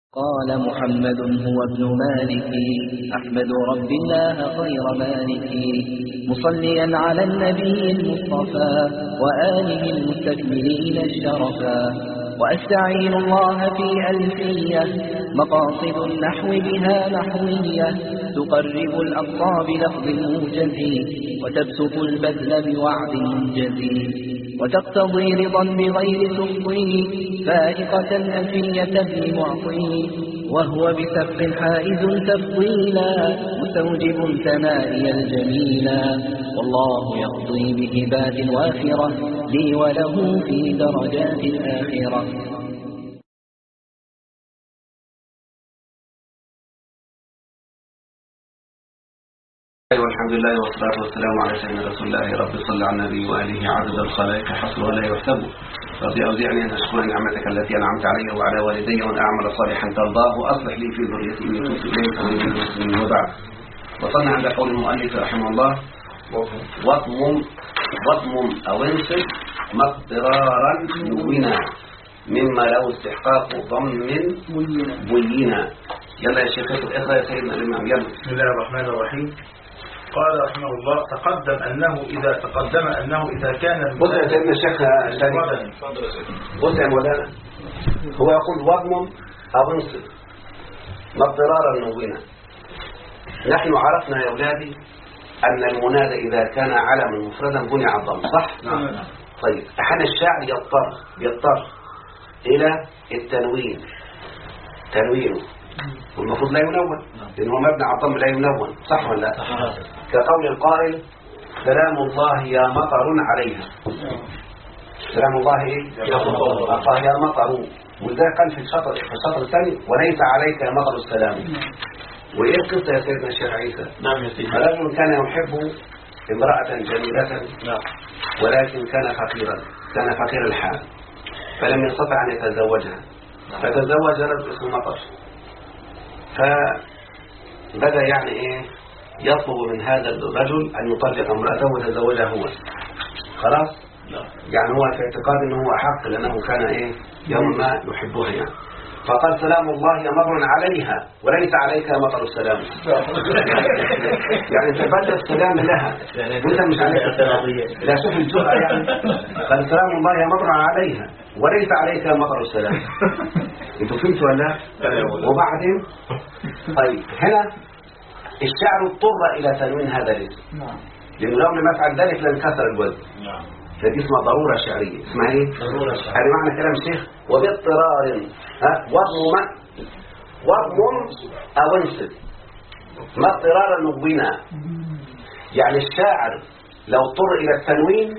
قال محمد هو ابن مالك أحمد رب الله خير مالك مصليا على النبي المصطفى وآله المستكملين الشرفا وأستعين الله في ألفية مقاصد النحو بها نحوية تقرب الأقصى بلفظ موجز وتبسط البذل بوعد منجز وتقتضي رضا بغير سخطه فائقة ألفية ابن معطي وهو بسبق حائز تفضيلا مستوجب ثنائي الجميلا والله يقضي بهبات وافرة لي وله في درجات الآخرة. والحمد لله والصلاة والسلام على سيدنا رسول الله. رب صل على النبي وآله عدد الخلائق حصر ولا يحسب. ربي أوزعني أن أشكر نعمتك التي أنعمت علي وعلى والدي وأن أعمل صالحا ترضاه وأصلح لي في ذريتي إني تبت إليك ومن المسلمين وبعد. وصلنا عند قول المؤلف رحمه الله واضمم أو انصب ما اضطرارا نونا مما له استحقاق ضم بينا. يلا يا شيخ اقرأ يا سيدنا الإمام. يلا. بسم الله الرحمن الرحيم. قال رحمه الله تقدم أنه إذا كان بص يا سيدنا الشيخ بص يا مولانا، هو يقول واضمم أو انصب ما اضطرارا نونا. نحن عرفنا يا أولادي أن المنادى إذا كان علما مفردا بني على الضم، صح؟ نعم. طيب أحيانا الشاعر يضطر إلى التنوين تنوينه والمفروض لا ينون لأنه مبني على الضم لا ينون، صح ولا لا؟ كقول القائل سلام الله يا مطر عليها. سلام الله ايه؟ يا مطر. وده كان في الشطر الثاني وليس عليك يا مطر السلام. وايه القصه يا سيدنا الشيخ عيسى؟ نعم يا سيدي. رجل كان يحب امرأة جميلة ولكن كان فقير الحال فلم يستطع أن يتزوجها فتزوج رجل اسمه مطر. فبدأ يعني ايه يطلب من هذا الرجل أن يطلق امرأته ويتزوجها هو. خلاص؟ يعني هو في اعتقاد أنه هو أحق لأنه كان ايه يوم ما يحبها يعني. فقال سلام الله يا مطر عليها وليس عليك يا مطر السلام. يعني تبدأ السلام لها وانت مش عليك السلام. لا شوف الجرأة يعني. قال سلام الله يا مطر عليها وليس عليك يا مطر السلام. انتوا فهمتوا ولا؟ وبعدين طيب هنا الشعر اضطر إلى تنوين هذا الاسم لأنه لو لم يفعل ذلك لانكسر الوزن. فدي اسمها ضرورة شعرية. اسمها ايه؟ ضرورة شعرية. هذا معنى كلام الشيخ وباضطرار واضمم أو انصب ما اضطرارا نونا. يعني الشاعر لو اضطر إلى التنوين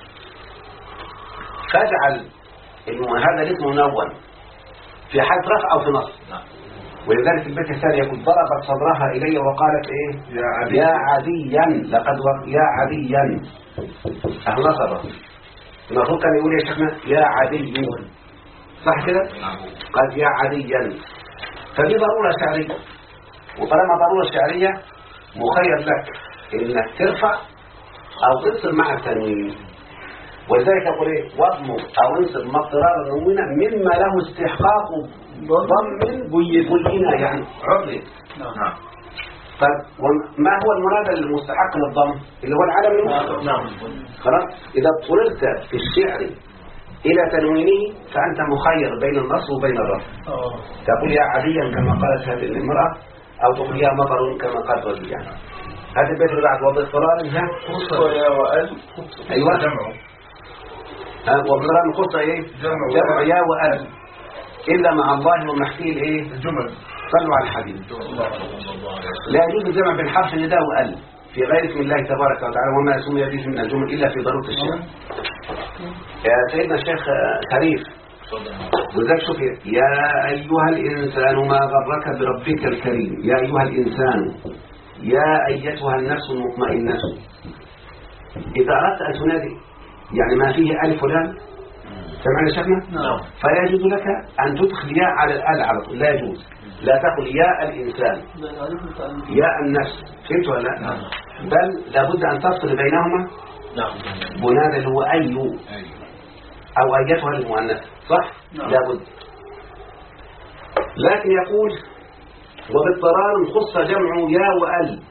فاجعل هذا الاسم منون في حالة رفع أو في نصب. ولذلك البيت الثاني يقول ضربت صدرها إلي وقالت إيه يا عديا لقد يا عديا نصبه. المفروض كان يقول يا شيخنا يا عدي، صح كده؟ قال يا عديا. فدي ضرورة شعرية، وطالما ضرورة شعرية مخير لك إنك ترفع أو تنصب مع التنوين. ولذلك يقول ايه واضمم أو انصب ما اضطرارا نونا مما له استحقاق ضم بينا يعني عرض. طيب ما هو المنادى المستحق للضم اللي هو العلم المفرد؟ خلاص. إذا اضطررت في الشعر إلى تنوينه فأنت مخير بين النصب وبين الرفع. تقول يا عديا كما قالت هذه الامرأة أو تقول يا مطر كما قالت رجل يعني. هذا البيت اللي بعد وباضطرار خصة يا وأل. أيوة جمعه. واضطرار الخصة ايه؟ جمع يا وأل إلا مع الله ومحكيه ايه؟ الجمل. صلوا على الحبيب. لا يجوز الجمع بين حرف نداء وأل في غير اسم الله تبارك وتعالى وما سمي به من الجمل إلا في ضرورة الشعر. يا سيدنا الشيخ شريف وذلك شوف يا أيها الإنسان ما غرك بربك الكريم. يا أيها الإنسان يا أيتها النفس المطمئنة. إذا أردت أن تنادي يعني ما فيه ألف ولام سمعنا شيخنا؟ نعم. فلا يجوز لك أن تدخل يا على الأل على طول، لا يجوز. لا تقل يا الإنسان يا النفس. فهمت ولا لا؟ نعم. بل لابد أن تفصل بينهما منادى اللي هو أو أيتها المؤنث، صح؟ نعم. لابد. لكن يقول وبالضرار خص جمع يا وأل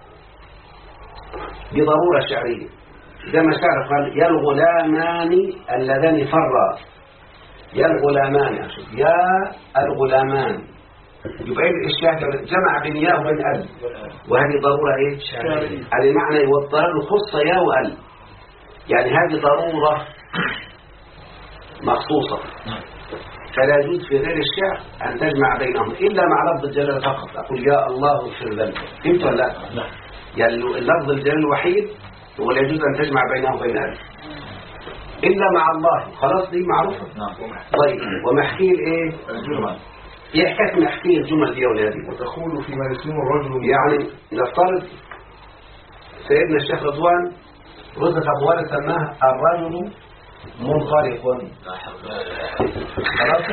بضرورة شعرية، زي ما الشاعر قال يا الغلامان اللذان فرا، يا الغلامان يا الغلامان، يبقى الشاعر جمع بين يا وبين أل، وهذه ضرورة ايه شعرية. هذا المعنى والضرار خص يا وأل، يعني هذه ضرورة مخصوصة، فلا يجوز في غير الشعر أن تجمع بينهم إلا مع لفظ الجلالة فقط. أقول يا الله اغفر ذنبي، فهمت ولا لا؟ يعني اللفظ الجلال الوحيد ولا يجوز أن تجمع بينه وبين ألف إلا مع الله، خلاص دي معروفة. طيب ومحكي ايه الجمل، ايه حكاية محكي الجمل دي يا ولادي؟ وتقول فيما يسلم الرجل، يعني نفترض سيدنا الشيخ رضوان رزق أبوال سماه الرجل منطلق، خلاص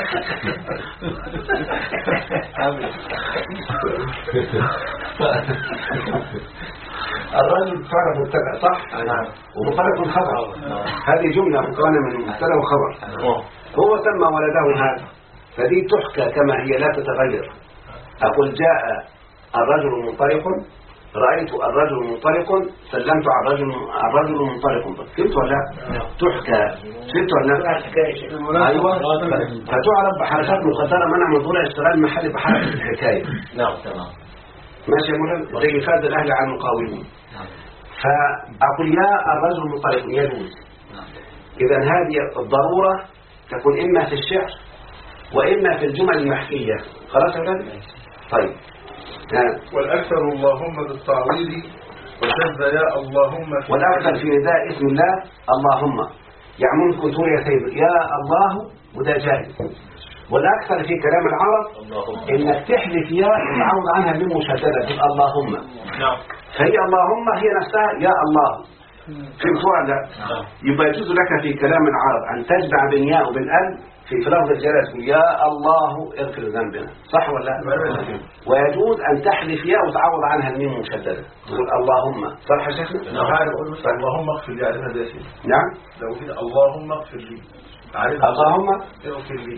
الرجل فعل مبتدا صح؟ نعم. ومنطلق خبر، هذه جملة مكونة من مبتدا وخبر. هو سمى ولده هذا، فدي تحكى كما هي لا تتغير. أقول جاء الرجل منطلق، رأيت الرجل منطلق، سلمت على الرجل منطلق، فهمت ولا لا؟ تحكى، فهمت ولا لا؟ أيوة، فتعرف بحركات مقدرة منع من ظهور اشتغال محل بحركة الحكاية. نعم تمام. ماشي يا مولانا، زي فاد الأهل عن المقاومين. فأقول يا الرجل منطلق يجوز. إذا هذه الضرورة تكون إما في الشعر وإما في الجمل المحكية. خلاص يا ولد؟ طيب. والأكثر اللهم بالتعويض وشذ يا اللهم، والأكثر في نداء اسم الله اللهم، يعني ممكن تقول يا سيد يا الله وده جاهز. والأكثر في كلام العرب إنك تحذف يا وتعوض عنها من مشددة تبقى اللهم. فهي اللهم هي نفسها يا الله، فهمت ولا؟ يبقى يجوز لك في كلام العرب أن تجمع بين ياء وبين ال في لفظ الجلالة يا الله اغفر ذنبنا، صح ولا لا؟ ويجوز أن تحذف ياء وتعوض عنها الميم مشددة تقول اللهم، صح يا شيخنا؟ اللهم اغفر لي، عارفها ده شيء. نعم. لو كده اللهم اغفر لي، اللهم اغفر لي.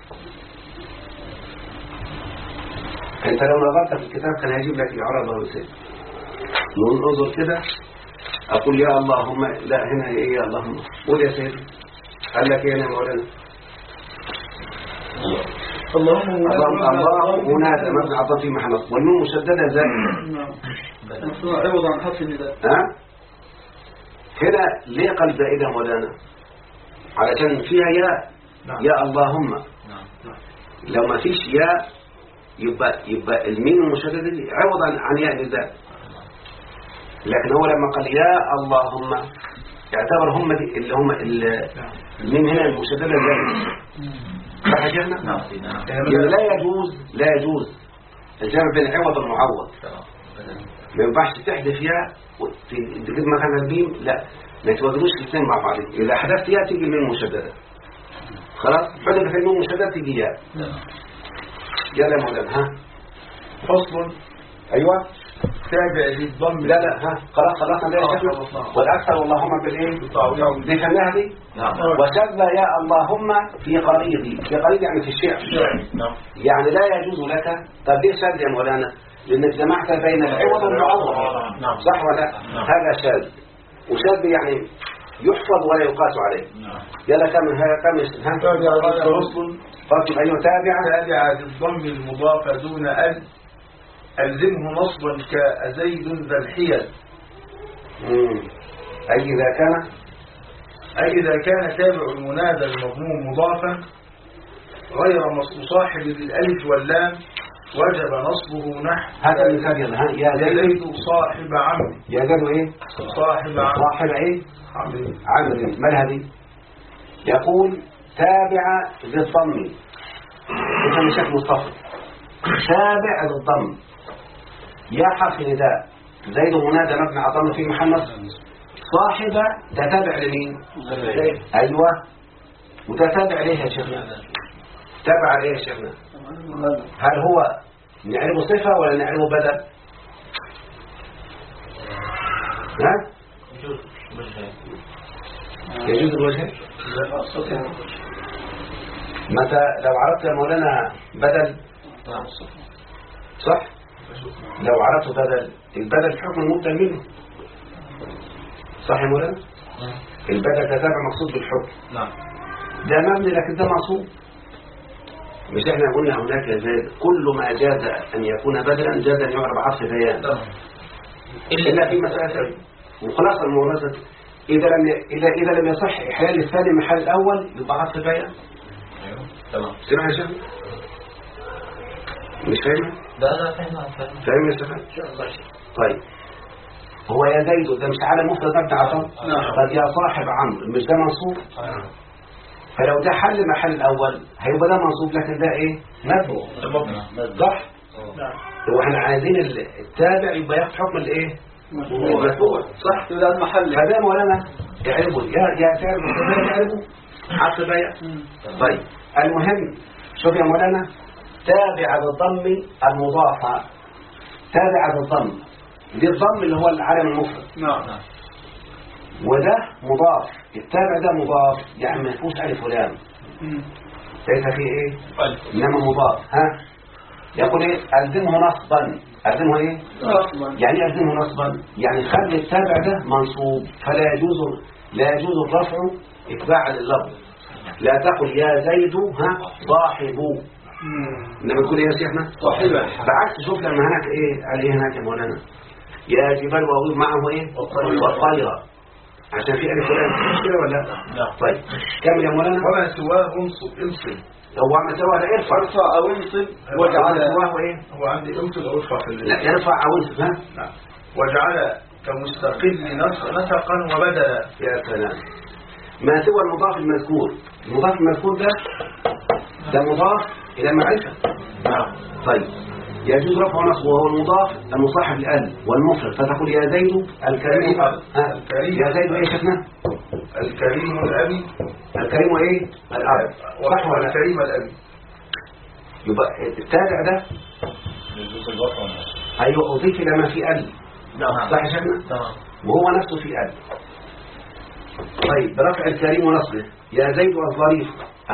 انت لو نظرت في الكتاب كان هيجيب لك العرب والسيد. نقول انظر كده، اقول يا اللهم، لا هنا ايه يا اللهم، قول يا سيدي. قال لك ايه يا مولانا؟ اللهم الله منادى مبني عطف في محل نصب، والنون مشدده زائده. نعم. عوض عن حرف النداء. هنا ليه قال زائده مولانا؟ علشان فيها يا. يا اللهم. لو ما فيش يا يبقى الميم المشدده دي عوض عن ياء النداء. لكن هو لما قال يا اللهم يعتبر هم دي اللي هم الميم هنا المشدده زائده. فحجرنا يعني لا يجوز الجمع بين العوض والمعوض. ما ينفعش تحذف ياء وتجيب مكانها الميم، لا ما يتوازنوش الاثنين مع بعض. اذا حذفت ياء تيجي الميم المشدده، خلاص حذفت الميم المشدده تيجي ياء. يلا يا مولانا. ها فصل. ايوه تابع للضم. لا ها خلاص خلصنا ده يا شيخنا. والاكثر اللهم بالايه دي خليها دي. وشذ يا اللهم في قريضي، في قريض يعني في الشعر. يعني لا يجوز لك. طب ليه شاذ يا مولانا؟ لانك جمعت بين العوض والمعوض، صح ولا؟ هذا شاذ، وشاذ يعني يحفظ ولا يقاس عليه. يلا كم فصل. ايوه تابع للضم المضاف دون ال ألزمه نصبا كأزيد ذا الحيل. أي إذا كان تابع المنادى المضموم مضافا غير مصاحب للألف واللام وجب نصبه نحو هذا المثال. يا زيد صاحب عمرو. يا زيد ايه؟ صاحب عمرو. صاحب ايه؟ عمرو. ما هذه؟ يقول تابع بالضم. اسم الشيخ مصطفى تابع بالضم، يا حرف نداء، زيد منادى مبني على الضم في محل نصب، صاحبة تتابع لمين؟ ايوه وتتابع ليه يا شيخنا؟ تابع ليه يا شيخنا؟ هل هو نعرفه صفة ولا نعرفه بدل؟ ها؟ يجوز الوجه؟ متى لو عرفت يا مولانا بدل صح؟ لو عرفت بدل البدل الحكم المبدل منه، صح يا مولانا؟ البدل ده تابع مقصود بالحكم. نعم. ده مبني لكن ده منصوب. مش احنا قلنا هناك زاد كل ما جاز ان يكون بدلا جاز ان يعرب عطف بيان الا في مسألة. وخلاص المورثة اذا لم يصح احلال الثاني محل الاول يبقى عطف بيان. تمام. سمع يا شيخ؟ مش فاهم؟ ده انا فاهم يا شيخ؟ ان شاء الله. طيب هو يا زيد ده مش على مفرد مبني على ضم. طب يا صاحب عمرو مش ده منصوب؟ فلو ده حل محل الاول هيبقى ده منصوب لكن ده ايه؟ مبني. صح؟ هو احنا عايزين التابع يبقى ياخد حكم الايه؟ المتبوع. صح؟ ده المحل. فده مولانا يعربوا يا تابع يعربوا عطف بيع. طيب المهم شوف يا مولانا، تابع بالضم المضافة، تابع بالضم دي الضم اللي هو العلم المفرد. نعم. وده مضاف، التابع ده مضاف يعني ما فيهوش الف ولام، ليس فيه ايه؟ انما مضاف. ها يقول ايه؟ الزمه نصبا. الزمه ايه؟ نصبا. يعني ايه الزمه نصبا؟ يعني خلي التابع ده منصوب، فلا يجوز الرفع اتباعا لللفظ. لا تقل يا زيد ها صاحب، انما تقول يا شيخنا صاحبه. بعكس شوف لما هناك ايه قال ايه هناك يا مولانا؟ يا جبال وغيظ معه ايه؟ والطيرة، عشان في ألف ولام مش كده ولا لا؟ طيب كمل يا مولانا. وما سواه انصب. هو عم سواه لا ارفع او انصب. وجعل سواه ايه؟ هو عندي انصب او ارفع في لا يرفع او انصب. ها؟ نعم. وجعل كمستقل نسقا وبدلا. يا سلام. ما سوى المضاف المذكور، المضاف المذكور ده مضاف الى المعرفة. نعم. طيب يجوز رفع ونصب وهو المضاف المصاحب للألف والمفرد، فتقول يا زيد الكريم. يا زيد ايه شفنا؟ الكريم الأبي. الكريم وايه؟ الأب. صح ولا الكريم الأبي. يبقى التابع ده ايوه اضيف الى ما في ألف. صح يا شيخنا؟ وهو نفسه في ألف. طيب برفع الكريم ونصبه يا زيد الظريف.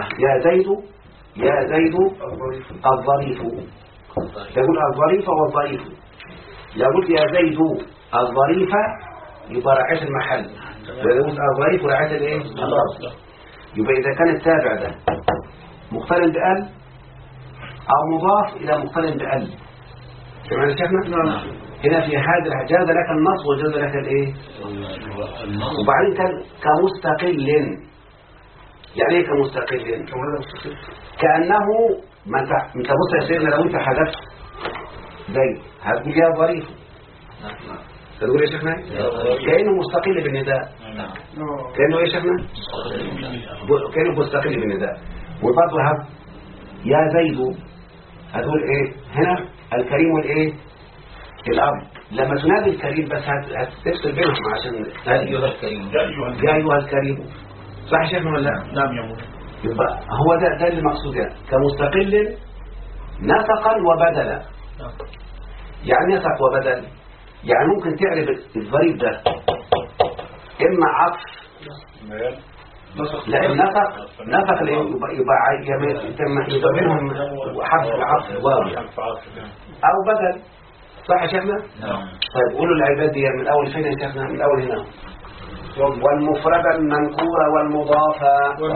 يا زيد الظريف. تقول الظريفة والظريف. لو قلت يا زيد الظريفة يبقى رعاية المحل، لو قلت الظريف ورعاية الايه؟ الأصل. يبقى إذا كان التابع ده مقترن بأل أو مضاف إلى مقترن بأل، سمعنا يا شيخنا؟ هنا في هذا جاز لك النصب وجاز لك الايه؟ وبعدين كان كمستقل. يعني ايه كمستقل؟ كأنه ما انت بص يا سيدنا، لو انت حذفت زي هتقول يا ظريف، تقول ايه يا شيخنا؟ كأنه مستقل بالنداء. كأنه ايه يا شيخنا؟ كأنه مستقل بالنداء. وبرضه يا زيد هتقول ايه هنا؟ الكريم والايه؟ الأب. لما تنادي الكريم بس هتفصل بينهم عشان يا أيها الكريم. يا أيها الكريم. صح يا شيخنا ولا لا؟ نعم يا مولانا. يبقى هو ده اللي مقصود يعني كمستقل نسقا وبدلا. يعني نسق وبدل يعني ممكن تعرف الظريف ده إما عطف، لا نسق يبقى منهم حرف العطف واو أو بدل. صح يا شيخنا؟ طيب قولوا العباد دي من الأول فين يا شيخنا؟ من الأول هنا. والمفرد المنكور والمضافة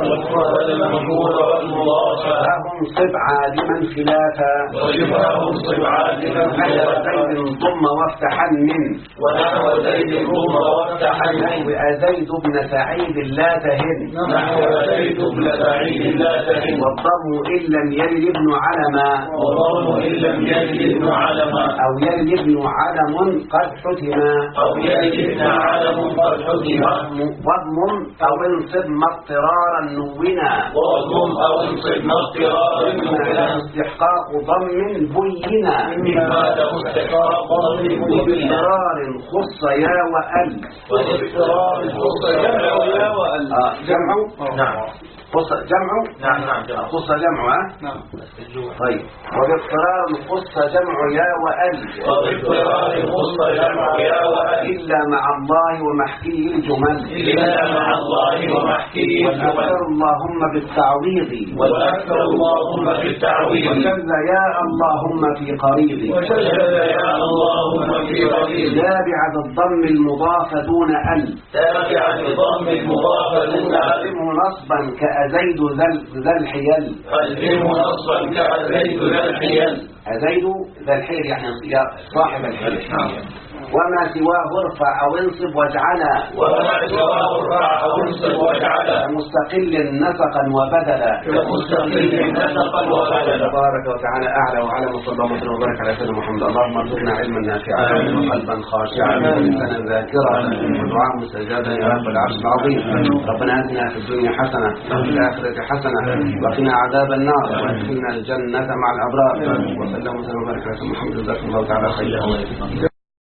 لهم صبعا لمن خلافا وشبههم صبعا لمن خلافا ضم وافتحا من ونحو زيد ضم وافتحا من وأزيد بن سعيد لا تهن نحو زيد بن سعيد لا تهن والضم إن لم يلد ابن علما والضم إن لم يلد ابن علما أو يلد ابن علم قد حتما أو يلد ابن علم قد حتما وضم أو انصب مضطرارا نونا وضم أو انصب مضطرارا نونا استحقاق ضم بينا مما له استحقاق ضم بينا واضطرار خص يا وأل واضطرار خص يا وأل جمعوا. نعم. خص جمعه. نعم. خص جمعه. نعم. طيب وباضطرار خص جمع يا وأل. وباضطرار خص جمع يا وأل. إلا مع الله ومحكيه الجمل. إلا مع الله ومحكيه الجمل. والأكثر اللهم بالتعويض. والأكثر اللهم بالتعويض. وكذا يا اللهم في قريب. وكذا يا اللهم في قريب. تابعة الضم المضاف دون ال. تابعة الضم المضاف دون ال. قدمه نصبا كأزيد ذا الحيل. قدمه نصبا كأزيد ذا الحيل. أزيد ذا الحيل يعني صاحب الحيل. وما سواه ارفع أو انصب واجعلا. وما سواه ارفع أو انصب واجعلا. كمستقل نسقا وبدلا. كمستقل نسقا وبدلا. تبارك وتعالى أعلى وعلى صلى الله وسلم وبارك على سيدنا محمد. اللهم ارزقنا علما نافعا وقلبا خاشعا ولسانا ذاكرا ودعاء مستجابا يا رب العرش العظيم. ربنا آتنا في الدنيا حسنة وفي الآخرة حسنة وقنا عذاب النار وادخلنا الجنة مع الأبرار. وصلى الله وسلم وبارك على سيدنا محمد. جزاكم الله تعالى خيرا.